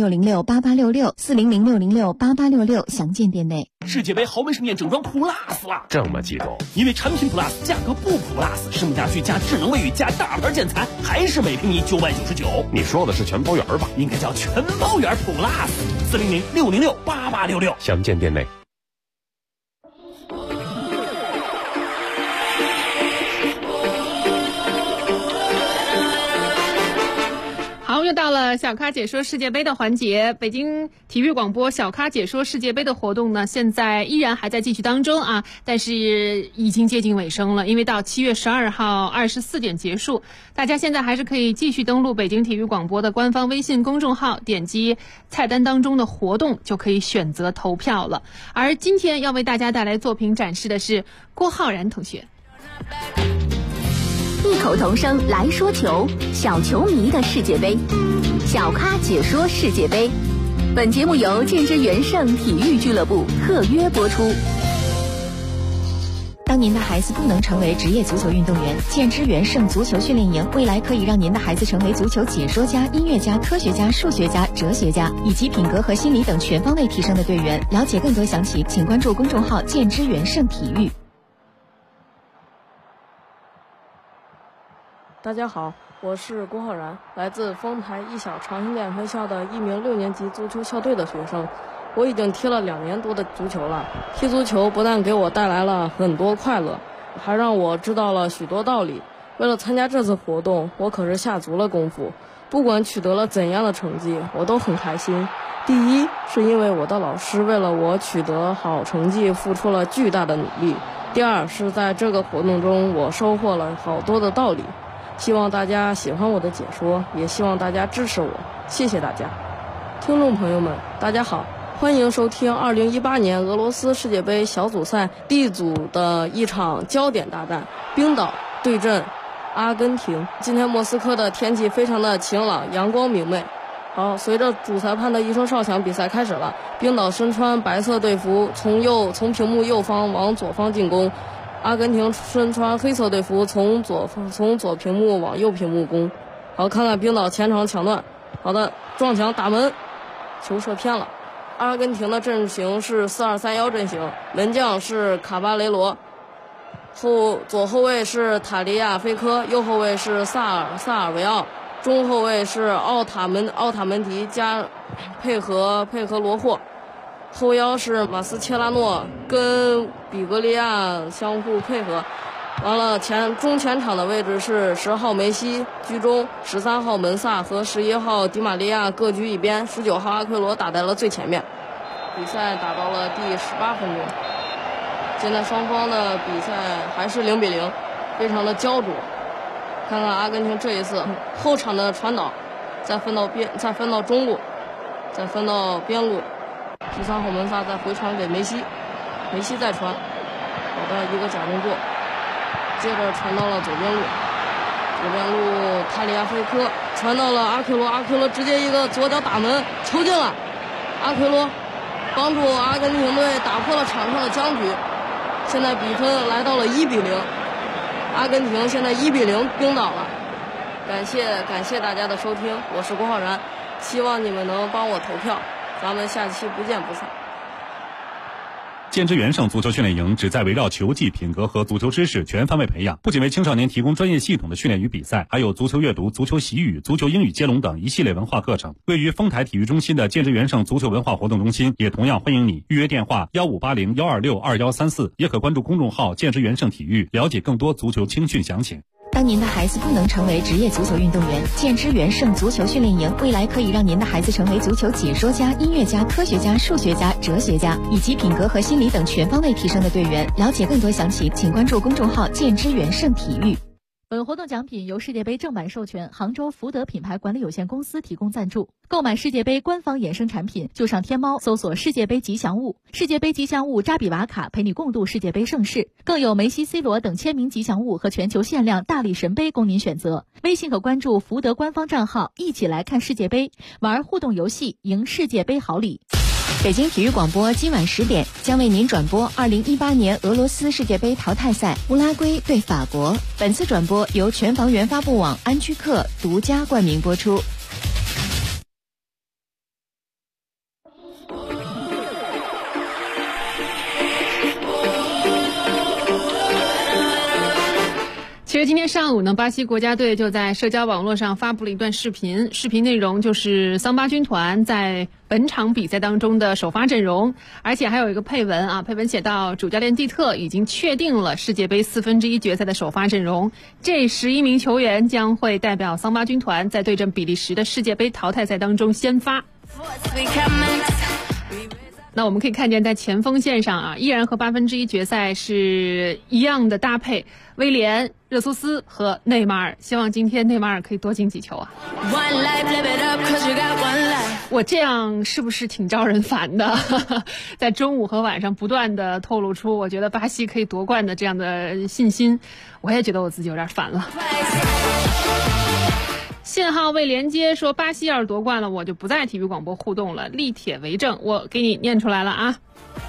，400-606-8866，400-606-8866，详见店内。 世界杯豪门盛宴整装 Plus 了， 这么激动？ 因为产品 Plus 价格不 Plus， 实木家具加智能卫浴加大牌建材，还是每平米999。 你说的是全包圆吧？ 应该叫全包圆 Plus，400-606-8866， 详见店内。 好，又到了小咖解说世界杯的环节。北京体育广播小咖解说世界杯的活动呢，现在依然还在继续当中啊，但是已经接近尾声了，因为到7月12号24点结束。大家现在还是可以继续登录北京体育广播的官方微信公众号，点击菜单当中的活动就可以选择投票了。而今天要为大家带来作品展示的是郭浩然同学。 异口同声来说球，小球迷的世界杯，小咖解说世界杯。本节目由建之元盛体育俱乐部特约播出。 当您的孩子不能成为职业足球运动员，建之元盛足球训练营未来可以让您的孩子成为足球解说家、音乐家、科学家、数学家、哲学家，以及品格和心理等全方位提升的队员。了解更多详情，请关注公众号建之元盛体育。 大家好，我是郭浩然，来自丰台一小长兴店分校的一名6年级足球校队的学生。我已经踢了2年多的足球了，踢足球不但给我带来了很多快乐，还让我知道了许多道理。为了参加这次活动，我可是下足了功夫，不管取得了怎样的成绩，我都很开心。第一，是因为我的老师为了我取得好成绩付出了巨大的努力；第二，是在这个活动中我收获了好多的道理。希望大家喜欢我的解说，也希望大家支持我，谢谢大家。听众朋友们，大家好，欢迎收听2018年俄罗斯世界杯小组赛 D 组的一场焦点大战，冰岛对阵阿根廷。今天莫斯科的天气非常的晴朗，阳光明媚。好，随着主裁判的一声哨响，比赛开始了。冰岛身穿白色队服，从屏幕右方往左方进攻。阿根廷身穿黑色队服，从左屏幕往右屏幕攻。好，看看冰岛前场抢断，好的撞墙打门，球射偏了。阿根廷的阵型是4-2-3-1阵型，门将是卡巴雷罗，左后卫是塔利亚菲科，右后卫是萨尔维奥，中后卫是奥塔门迪加配合罗霍。后腰是马斯切拉诺跟比格利亚相互配合，完了中前场的位置是10号梅西居中，13号门萨和11号迪玛利亚各居一边，19号阿奎罗打在了最前面。比赛打到了第18分钟，现在双方的比赛还是0-0，非常的焦灼。看看阿根廷这一次后场的传导，再分到中路，再分到边路。13号门萨再回传给梅西，梅西再传，好的一个假动作，接着传到了左边路泰利亚菲科传到了阿奎罗直接一个左脚打门，球进了。阿奎罗帮助阿根廷队打破了场上的僵局，现在比分来到了1-0，阿根廷现在1-0冰岛了。感谢大家的收听，我是郭浩然，希望你们能帮我投票，咱们下期不见不散。 建之元盛足球训练营旨在围绕球技、品格和足球知识全方位培养，不仅为青少年提供专业系统的训练与比赛，还有足球阅读、足球习语、足球英语接龙等一系列文化课程。位于丰台体育中心的建之元盛足球文化活动中心也同样欢迎你，预约电话1580-126-2134，也可关注公众号建之元盛体育，了解更多足球青训详情。 当您的孩子不能成为职业足球运动员，建之元盛足球训练营未来可以让您的孩子成为足球解说家、音乐家、科学家、数学家、哲学家，以及品格和心理等全方位提升的队员。了解更多详情，请关注公众号建之元盛体育。 本活动奖品由世界杯正版授权杭州福德品牌管理有限公司提供赞助。购买世界杯官方衍生产品，就上天猫搜索世界杯吉祥物，世界杯吉祥物扎比瓦卡陪你共度世界杯盛世，更有梅西、C 罗等签名吉祥物和全球限量大力神杯供您选择。微信可关注福德官方账号，一起来看世界杯，玩互动游戏，赢世界杯好礼。 北京体育广播今晚10点将为您转播2018年俄罗斯世界杯淘汰赛乌拉圭对法国。本次转播由全房源发布网安居客独家冠名播出。 其实今天上午呢，巴西国家队就在社交网络上发布了一段视频，视频内容就是桑巴军团在本场比赛当中的首发阵容，而且还有一个配文啊，配文写到主教练蒂特已经确定了世界杯1/4决赛的首发阵容，这11名球员将会代表桑巴军团在对阵比利时的世界杯淘汰赛当中先发。那我们可以看见在前锋线上啊，依然和1/8决赛是一样的搭配，威廉、热苏斯和内马尔，希望今天内马尔可以多进几球啊。我这样是不是挺招人烦的？在中午和晚上不断的透露出我觉得巴西可以夺冠的这样的信心，我也觉得我自己有点烦了。信号未连接，说巴西要是夺冠了，我就不在体育广播互动了。立帖为证，我给你念出来了啊。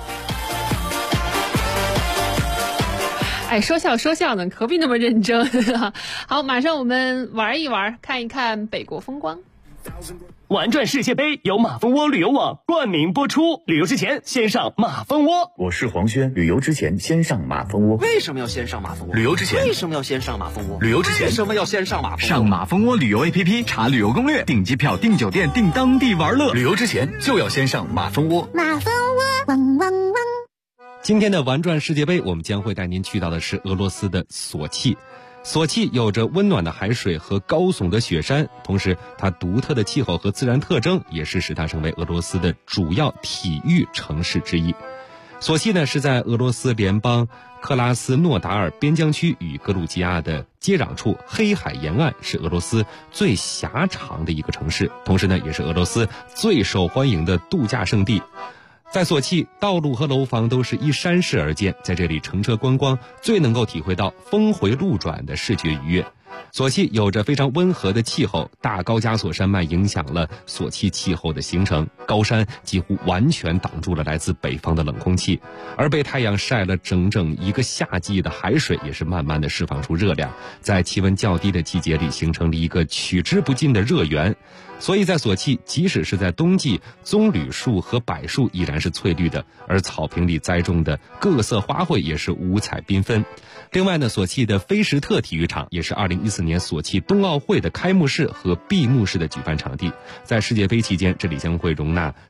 哎，说笑呢，何必那么认真？好，马上我们玩一玩，看一看北国风光。 玩转世界杯由马蜂窝旅游网冠名播出，旅游之前先上马蜂窝。 我是黄轩，旅游之前先上马蜂窝。 为什么要先上马蜂窝？ 旅游之前为什么要先上马蜂窝？ 旅游之前为什么要先上马蜂窝？ 上马蜂窝旅游 APP 查旅游攻略，订机票、订酒店、订当地玩乐。旅游之前就要先上马蜂窝。 马蜂窝，汪汪汪！ 今天的玩转世界杯，我们将会带您去到的是俄罗斯的索契。索契有着温暖的海水和高耸的雪山，同时它独特的气候和自然特征也是使它成为俄罗斯的主要体育城市之一。索契呢是在俄罗斯联邦克拉斯诺达尔边疆区与格鲁吉亚的接壤处，黑海沿岸是俄罗斯最狭长的一个城市，同时呢也是俄罗斯最受欢迎的度假胜地。在索契，道路和楼房都是依山势而建，在这里乘车观光最能够体会到峰回路转的视觉愉悦。索契有着非常温和的气候，大高加索山脉影响了索契气候的形成，高山几乎完全挡住了来自北方的冷空气，而被太阳晒了整整一个夏季的海水也是慢慢的释放出热量，在气温较低的季节里形成了一个取之不尽的热源。所以在索契，即使是在冬季，棕榈树和柏树依然是翠绿的，而草坪里栽种的各色花卉也是五彩缤纷。另外呢，索契的菲什特体育场也是2014年索契冬奥会的开幕式和闭幕式的举办场地。在世界杯期间，这里将会容纳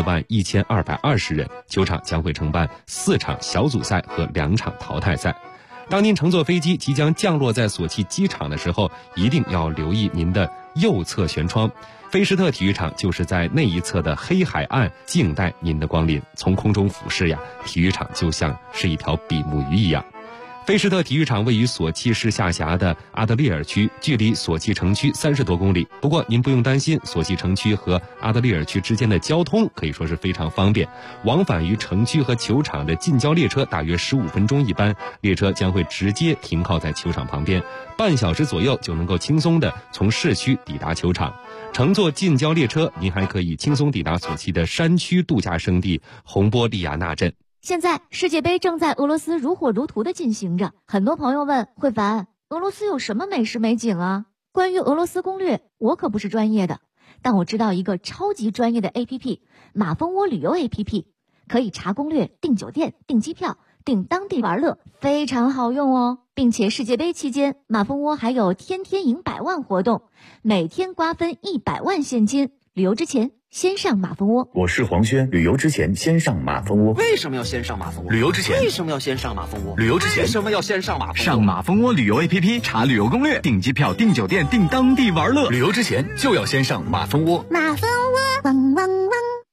41220人，球场将会承办4场小组赛和2场淘汰赛。当您乘坐飞机即将降落在索契机场的时候，一定要留意您的右侧舷窗。菲什特体育场就是在那一侧的黑海岸静待您的光临。从空中俯视呀，体育场就像是一条比目鱼一样。菲什特体育场位于索契市下辖的阿德利尔区，距离索契城区30多公里。不过您不用担心，索契城区和阿德利尔区之间的交通可以说是非常方便，往返于城区和球场的近郊列车大约15分钟一班，列车将会直接停靠在球场旁边，半小时左右就能够轻松地从市区抵达球场。乘坐近郊列车，您还可以轻松抵达索契的山区度假胜地洪波利亚纳镇。 现在世界杯正在俄罗斯如火如荼地进行着，很多朋友问慧凡，俄罗斯有什么美食美景啊？关于俄罗斯攻略，我可不是专业的，但我知道一个超级专业的 APP， 马蜂窝旅游 APP。 可以查攻略、订酒店、订机票、订当地玩乐，非常好用哦。并且世界杯期间，马蜂窝还有天天赢100万活动，每天瓜分100万现金。旅游之前先上马蜂窝。 我是黄轩，旅游之前先上马蜂窝。 为什么要先上马蜂窝？ 旅游之前为什么要先上马蜂窝？ 旅游之前为什么要先上马蜂窝？ 上马蜂窝旅游 APP 查旅游攻略，订机票、订酒店、订当地玩乐。 旅游之前就要先上马蜂窝。 马蜂窝，汪汪汪。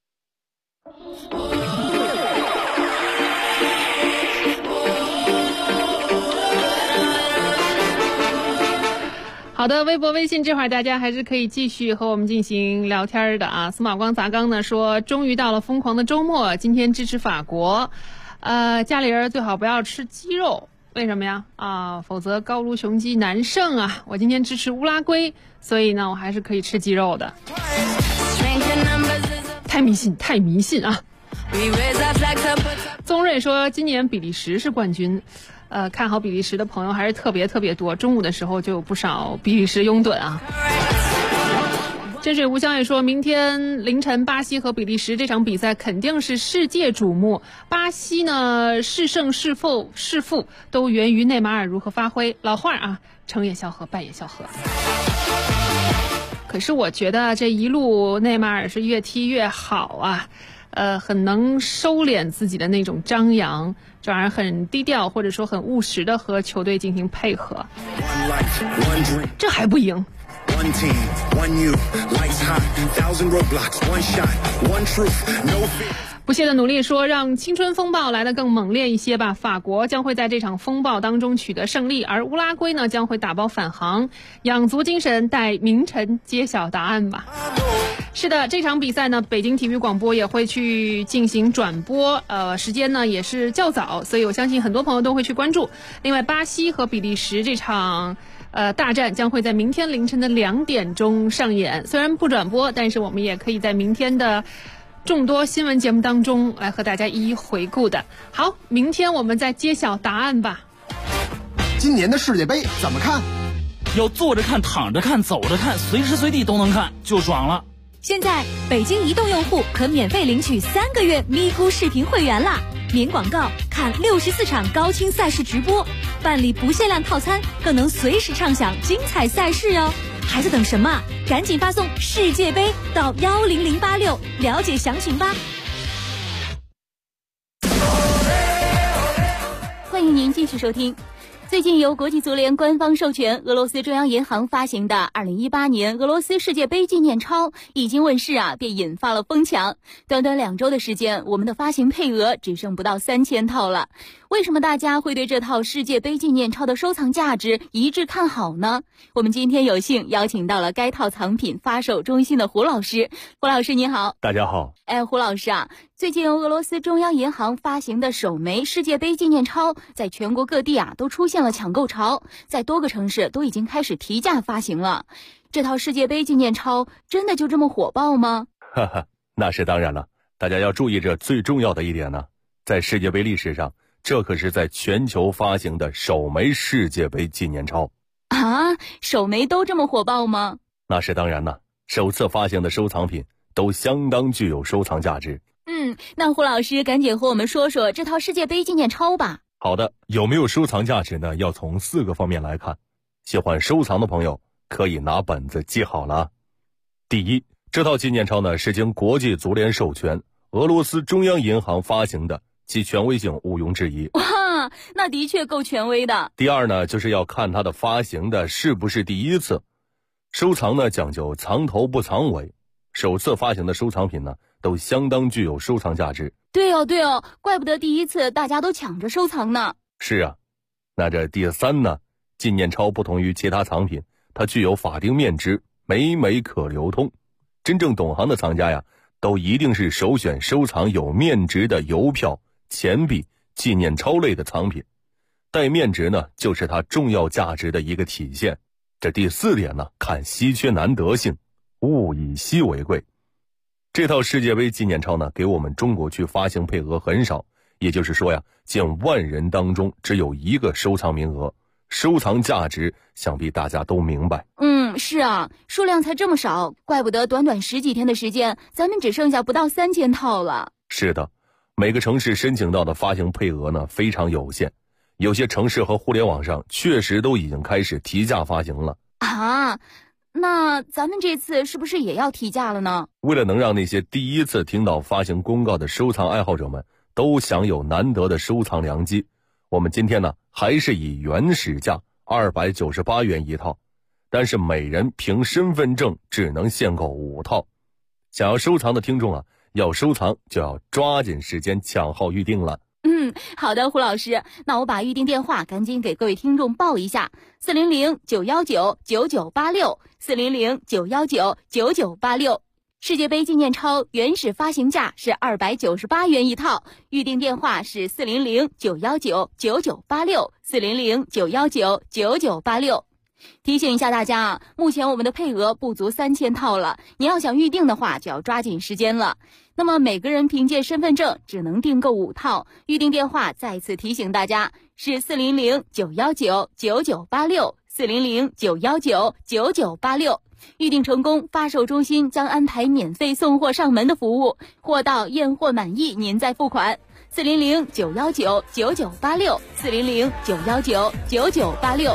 好的，微博、微信这会儿大家还是可以继续和我们进行聊天的啊。司马光砸缸呢说，终于到了疯狂的周末，今天支持法国，家里人最好不要吃鸡肉，为什么呀？否则高卢雄鸡难胜啊。我今天支持乌拉圭，所以呢，我还是可以吃鸡肉的。太迷信，太迷信啊！宗瑞说，今年比利时是冠军。看好比利时的朋友还是特别多，中午的时候就有不少比利时拥趸啊。真水无香也说，明天凌晨巴西和比利时这场比赛肯定是世界瞩目。巴西呢是胜是负都源于内马尔如何发挥。老话啊，成也萧何，败也萧何。可是我觉得这一路内马尔是越踢越好啊。很能收敛自己的那种张扬，这玩意儿很低调，或者说很务实的和球队进行配合，这还不赢。不懈的努力说，让青春风暴来得更猛烈一些吧。法国将会在这场风暴当中取得胜利，而乌拉圭呢将会打包返航。养足精神，待明晨揭晓答案吧。是的，这场比赛呢，北京体育广播也会去进行转播，时间呢也是较早，所以我相信很多朋友都会去关注。另外，巴西和比利时这场大战将会在明天凌晨的2点钟上演，虽然不转播，但是我们也可以在明天的众多新闻节目当中来和大家一一回顾的。好，明天我们再揭晓答案吧。 今年的世界杯怎么看？ 要坐着看、躺着看、走着看，随时随地都能看，就爽了。 现在北京移动用户可免费领取3个月咪咕视频会员啦！免广告，看64场高清赛事直播，办理不限量套餐，更能随时畅享精彩赛事哟！还在等什么？赶紧发送世界杯到10086了解详情吧。 欢迎您继续收听。最近由国际足联官方授权，俄罗斯中央银行发行的2018年俄罗斯世界杯纪念钞一经问世啊，便引发了疯抢。短短2周的时间，我们的发行配额只剩不到3000套了。为什么大家会对这套世界杯纪念钞的收藏价值一致看好呢？我们今天有幸邀请到了该套藏品发售中心的胡老师。胡老师您好。 大家好。 胡老师啊，最近由俄罗斯中央银行发行的首枚世界杯纪念钞在全国各地啊都出现了抢购潮，在多个城市都已经开始提价发行了。这套世界杯纪念钞真的就这么火爆吗？ 哈哈，那是当然了。大家要注意这最重要的一点呢，在世界杯历史上，这可是在全球发行的首枚世界杯纪念钞啊！首枚都这么火爆吗？ 那是当然了，首次发行的收藏品都相当具有收藏价值。 那胡老师赶紧和我们说说这套世界杯纪念钞吧。 好的，有没有收藏价值呢？要从4个方面来看。喜欢收藏的朋友可以拿本子记好了。第一，这套纪念钞呢是经国际足联授权，俄罗斯中央银行发行的，其权威性毋庸置疑。 哇，那的确够权威的。 第二呢，就是要看它的发行的是不是第一次。收藏呢讲究藏头不藏尾，首次发行的收藏品呢都相当具有收藏价值。 对哦，怪不得第一次大家都抢着收藏呢。 是啊，那这第3呢，纪念钞不同于其他藏品，它具有法定面值，每枚可流通。真正懂行的藏家呀，都一定是首选收藏有面值的邮票、钱币、纪念钞类的藏品。带面值呢，就是它重要价值的一个体现。这第4点呢，看稀缺难得性，物以稀为贵。这套世界杯纪念钞呢，给我们中国区发行配额很少，也就是说呀，近万人当中只有1个收藏名额，收藏价值想必大家都明白。 是啊，数量才这么少，怪不得短短10几天的时间，咱们只剩下不到3000套了。 是的， 每个城市申请到的发行配额呢非常有限，有些城市和互联网上确实都已经开始提价发行了啊。那咱们这次是不是也要提价了呢？ 为了能让那些第一次听到发行公告的收藏爱好者们都享有难得的收藏良机，我们今天呢还是以原始价298元一套，但是每人凭身份证只能限购5套。想要收藏的听众啊，要收藏就要抓紧时间抢号预定了。 好的，胡老师，那我把预定电话赶紧给各位听众报一下：400-919-9986，400-919-9986。世界杯纪念钞原始发行价是298元一套，预定电话是400-919-9986，400-919-9986。提醒一下大家啊，目前我们的配额不足3000套了，你要想预定的话就要抓紧时间了。那么每个人凭借身份证只能订购5套，预定电话再次提醒大家是400-919-9986，400-919-9986。预订成功，发售中心将安排免费送货上门的服务，货到验货满意您再付款。400-919-9986，400-919-9986。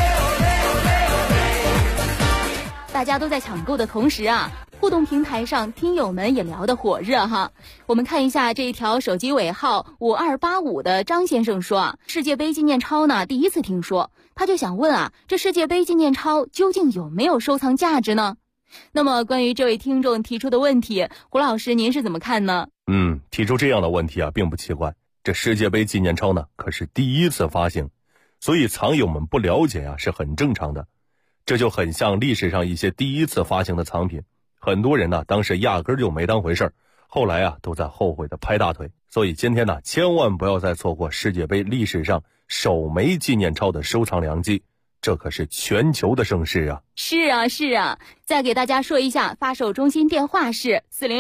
大家都在抢购的同时啊，互动平台上听友们也聊得火热哈。我们看一下这一条手机尾号5285的张先生说啊，世界杯纪念钞呢第一次听说，他就想问啊，这世界杯纪念钞究竟有没有收藏价值呢？那么关于这位听众提出的问题，胡老师您是怎么看呢？ 提出这样的问题啊并不奇怪，这世界杯纪念钞呢可是第一次发行，所以藏友们不了解啊是很正常的。这就很像历史上一些第一次发行的藏品，很多人呢当时压根儿就没当回事儿，后来啊都在后悔的拍大腿。所以今天呢千万不要再错过世界杯历史上首枚纪念钞的收藏良机，这可是全球的盛事啊。 是啊，再给大家说一下，发售中心电话是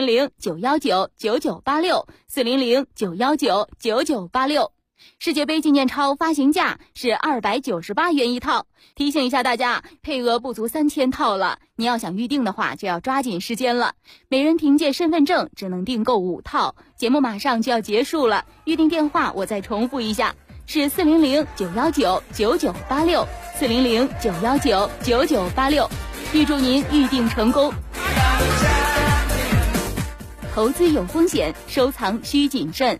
400-919-9986，400-919-9986。世界杯纪念钞发行价是298元一套，提醒一下大家，配额不足3000套了，你要想预定的话就要抓紧时间了。每人凭借身份证只能订购5套，节目马上就要结束了，预定电话我再重复一下，是400-919-9986，400-919-9986。预祝您预定成功。投资有风险，收藏需谨慎。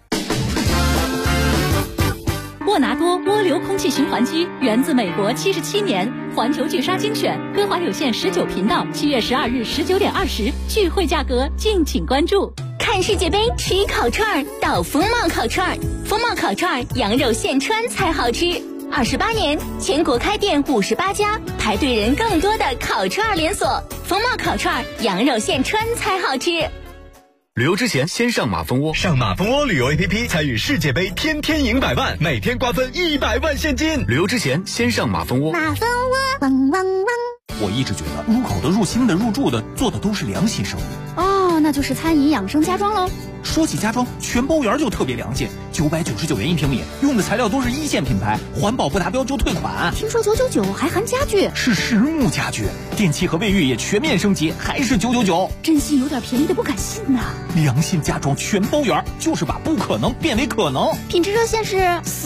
沃纳多涡流空气循环机源自美国77年，环球巨鲨精选，歌华有线19频道，7月12日19点20，聚会价格敬请关注。 看世界杯吃烤串到风貌烤串，风貌烤串羊肉现穿才好吃。28年，全国开店58家，排队人更多的烤串连锁，风貌烤串羊肉现穿才好吃。 旅游之前先上马蜂窝，上马蜂窝旅游 APP 参与世界杯，天天赢100万，每天瓜分100万现金。旅游之前先上马蜂窝。 马蜂窝，汪汪汪！ 我一直觉得入口的、入心的、入住的做的都是良心生意。 哦，那就是餐饮养生家装喽。 说起家装，全包园就特别良心，999元1平米，用的材料都是1线品牌，环保不达标就退款。 听说999还含家具， 是实木家具，电器和卫浴也全面升级，还是999。 真心有点便宜的不敢信呐。 良心家装全包园，就是把不可能变为可能。 品质热线是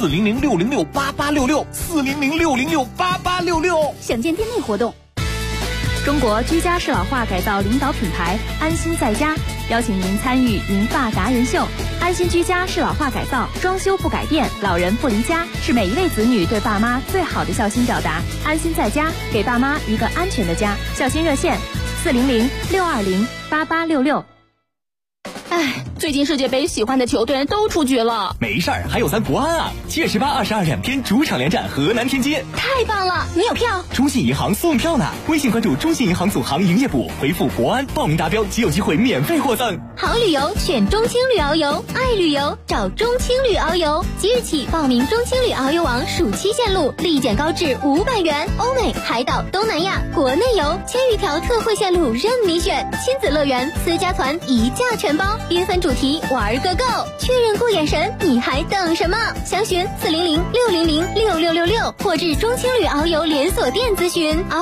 400-606-8866，400-606-8866。 想见店内活动。中国居家适老化改造领导品牌安心在家邀请您参与银发达人秀。安心居家适老化改造，装修不改变，老人不离家，是每一位子女对爸妈最好的孝心表达。安心在家，给爸妈一个安全的家。孝心热线400-620-8866。 哎，最近世界杯喜欢的球队都出局了。 没事儿，还有咱国安啊！7月18、222天主场连战河南天津。 太棒了，你有票？ 中信银行送票呢，微信关注中信银行总行营业部，回复国安报名达标即有机会免费获赠。 好旅游选中青旅遨游，爱旅游找中青旅遨游。即日起报名中青旅遨游网暑期线路，立减高至500元，欧美、海岛、东南亚、国内游，1000余条特惠线路任你选，亲子乐园、私家团一价全包，缤纷主题玩个够。确认过眼神，你还等什么？详询400-600-6666或至中青旅遨游连锁店咨询。